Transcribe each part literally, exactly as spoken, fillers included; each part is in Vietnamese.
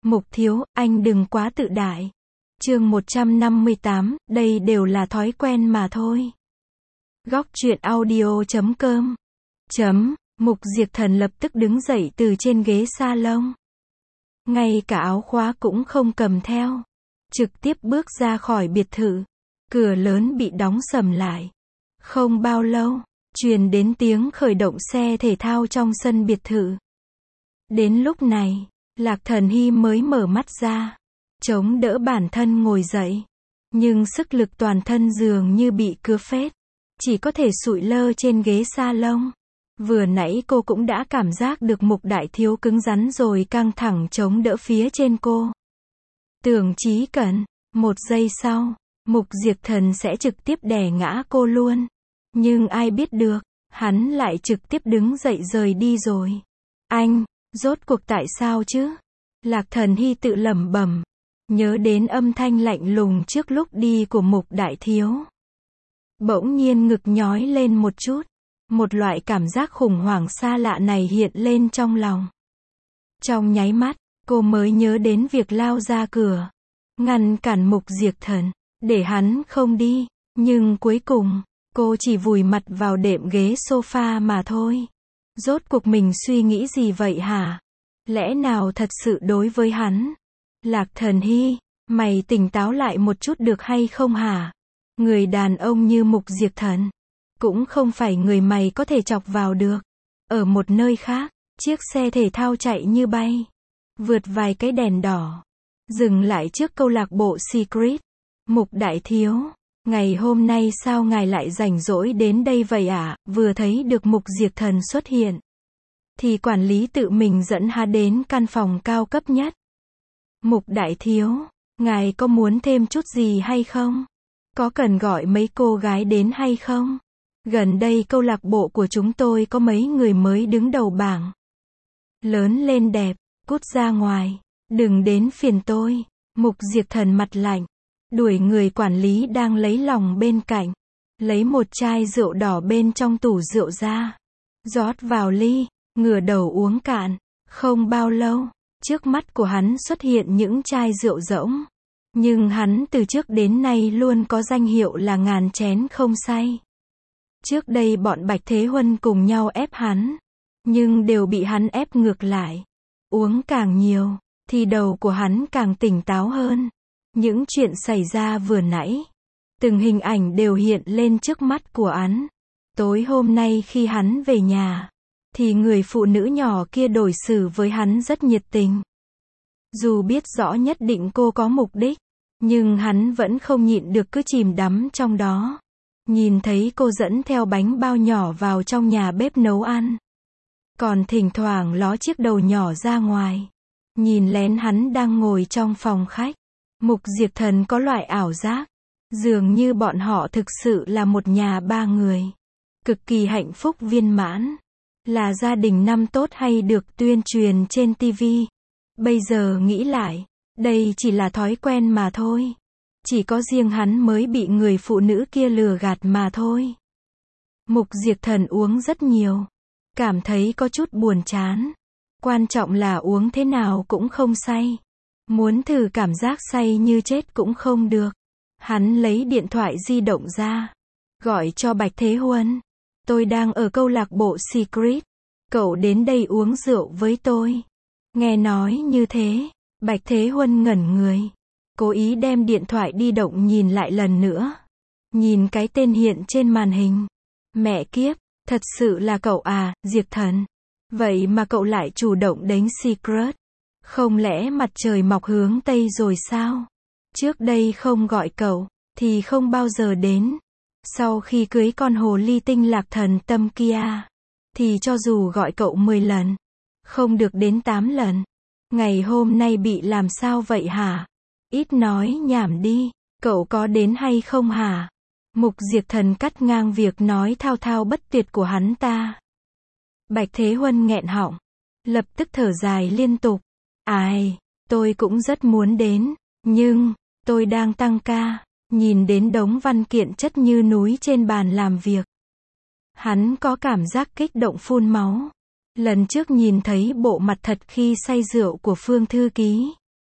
Mục thiếu, anh đừng quá tự đại. Chương một trăm năm mươi tám, đây đều là thói quen mà thôi. Góc truyện audio chấm com. Chấm, Mục Diệp Thần lập tức đứng dậy từ trên ghế salon. Ngay cả áo khóa cũng không cầm theo. Trực tiếp bước ra khỏi biệt thự. Cửa lớn bị đóng sầm lại. Không bao lâu, truyền đến tiếng khởi động xe thể thao trong sân biệt thự. Đến lúc này, Lạc Thần Hy mới mở mắt ra, chống đỡ bản thân ngồi dậy. Nhưng sức lực toàn thân dường như bị cưa phết, chỉ có thể sụi lơ trên ghế salon. Vừa nãy cô cũng đã cảm giác được Mục đại thiếu cứng rắn rồi căng thẳng chống đỡ phía trên cô. Tưởng Chí Cẩn, một giây sau, Mục Diệp Thần sẽ trực tiếp đè ngã cô luôn. Nhưng ai biết được, hắn lại trực tiếp đứng dậy rời đi rồi. Anh, rốt cuộc tại sao chứ? Lạc Thần Hy tự lẩm bẩm, nhớ đến âm thanh lạnh lùng trước lúc đi của Mục đại thiếu. Bỗng nhiên ngực nhói lên một chút, một loại cảm giác khủng hoảng xa lạ này hiện lên trong lòng. Trong nháy mắt, cô mới nhớ đến việc lao ra cửa, ngăn cản Mục Diệp Thần, để hắn không đi, nhưng cuối cùng, cô chỉ vùi mặt vào đệm ghế sofa mà thôi. Rốt cuộc mình suy nghĩ gì vậy hả? Lẽ nào thật sự đối với hắn? Lạc Thần Hy, mày tỉnh táo lại một chút được hay không hả? Người đàn ông như Mục Diệp Thần, cũng không phải người mày có thể chọc vào được. Ở một nơi khác, chiếc xe thể thao chạy như bay, vượt vài cái đèn đỏ, dừng lại trước câu lạc bộ Secret. Mục đại thiếu, ngày hôm nay sao ngài lại rảnh rỗi đến đây vậy ạ? À? Vừa thấy được Mục Diệp Thần xuất hiện, thì quản lý tự mình dẫn hắn đến căn phòng cao cấp nhất. Mục đại thiếu, ngài có muốn thêm chút gì hay không? Có cần gọi mấy cô gái đến hay không? Gần đây câu lạc bộ của chúng tôi có mấy người mới đứng đầu bảng. Lớn lên đẹp, cút ra ngoài, đừng đến phiền tôi. Mục Diệp Thần mặt lạnh, đuổi người quản lý đang lấy lòng bên cạnh, lấy một chai rượu đỏ bên trong tủ rượu ra, rót vào ly, ngửa đầu uống cạn. Không bao lâu, trước mắt của hắn xuất hiện những chai rượu rỗng. Nhưng hắn từ trước đến nay luôn có danh hiệu là ngàn chén không say. Trước đây bọn Bạch Thế Huân cùng nhau ép hắn, nhưng đều bị hắn ép ngược lại. Uống càng nhiều, thì đầu của hắn càng tỉnh táo hơn. Những chuyện xảy ra vừa nãy, từng hình ảnh đều hiện lên trước mắt của hắn. Tối hôm nay khi hắn về nhà, thì người phụ nữ nhỏ kia đối xử với hắn rất nhiệt tình. Dù biết rõ nhất định cô có mục đích, nhưng hắn vẫn không nhịn được cứ chìm đắm trong đó. Nhìn thấy cô dẫn theo bánh bao nhỏ vào trong nhà bếp nấu ăn, còn thỉnh thoảng ló chiếc đầu nhỏ ra ngoài, nhìn lén hắn đang ngồi trong phòng khách. Mục Diệp Thần có loại ảo giác, dường như bọn họ thực sự là một nhà ba người, cực kỳ hạnh phúc viên mãn, là gia đình năm tốt hay được tuyên truyền trên ti vi. Bây giờ nghĩ lại, đây chỉ là thói quen mà thôi. Chỉ có riêng hắn mới bị người phụ nữ kia lừa gạt mà thôi. Mục Diệp Thần uống rất nhiều, cảm thấy có chút buồn chán. Quan trọng là uống thế nào cũng không say. Muốn thử cảm giác say như chết cũng không được. Hắn lấy điện thoại di động ra, gọi cho Bạch Thế Huân. Tôi đang ở câu lạc bộ Secret, cậu đến đây uống rượu với tôi. Nghe nói như thế, Bạch Thế Huân ngẩn người, cố ý đem điện thoại di động nhìn lại lần nữa. Nhìn cái tên hiện trên màn hình. Mẹ kiếp, thật sự là cậu à, Diệp Thần. Vậy mà cậu lại chủ động đến Secret. Không lẽ mặt trời mọc hướng Tây rồi sao? Trước đây không gọi cậu, thì không bao giờ đến. Sau khi cưới con hồ ly tinh Lạc Thần Tâm kia, thì cho dù gọi cậu mười lần, không được đến tám lần. Ngày hôm nay bị làm sao vậy hả? Ít nói nhảm đi, cậu có đến hay không hả? Mục Diệp Thần cắt ngang việc nói thao thao bất tuyệt của hắn ta. Bạch Thế Huân nghẹn họng, lập tức thở dài liên tục. Ai, tôi cũng rất muốn đến, nhưng, tôi đang tăng ca. Nhìn đến đống văn kiện chất như núi trên bàn làm việc, hắn có cảm giác kích động phun máu. Lần trước nhìn thấy bộ mặt thật khi say rượu của Phương thư ký,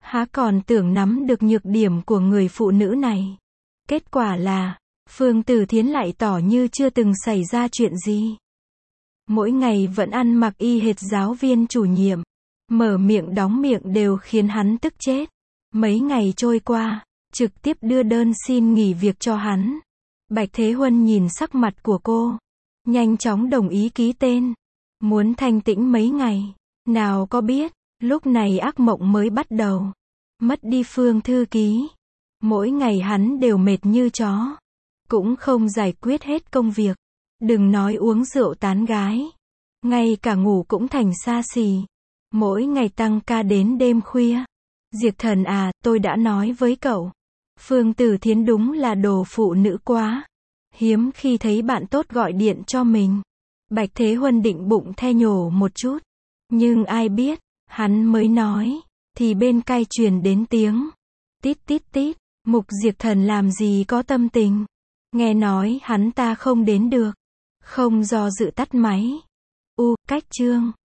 Há còn tưởng nắm được nhược điểm của người phụ nữ này. Kết quả là, Phương Tử Thiến lại tỏ như chưa từng xảy ra chuyện gì. Mỗi ngày vẫn ăn mặc y hệt giáo viên chủ nhiệm. Mở miệng đóng miệng đều khiến hắn tức chết. Mấy ngày trôi qua, trực tiếp đưa đơn xin nghỉ việc cho hắn. Bạch Thế Huân nhìn sắc mặt của cô, nhanh chóng đồng ý ký tên. Muốn thanh tĩnh mấy ngày. Nào có biết, lúc này ác mộng mới bắt đầu. Mất đi Phương thư ký. Mỗi ngày hắn đều mệt như chó. Cũng không giải quyết hết công việc. Đừng nói uống rượu tán gái. Ngay cả ngủ cũng thành xa xỉ. Mỗi ngày tăng ca đến đêm khuya. Diệp Thần à, tôi đã nói với cậu. Phương Tử Thiến đúng là đồ phụ nữ quá. Hiếm khi thấy bạn tốt gọi điện cho mình. Bạch Thế Huân định bụng the nhổ một chút. Nhưng ai biết, hắn mới nói, thì bên tai truyền đến tiếng. Tít tít tít, Mục Diệp Thần làm gì có tâm tình. Nghe nói hắn ta không đến được. Không do dự tắt máy. U, cách chương.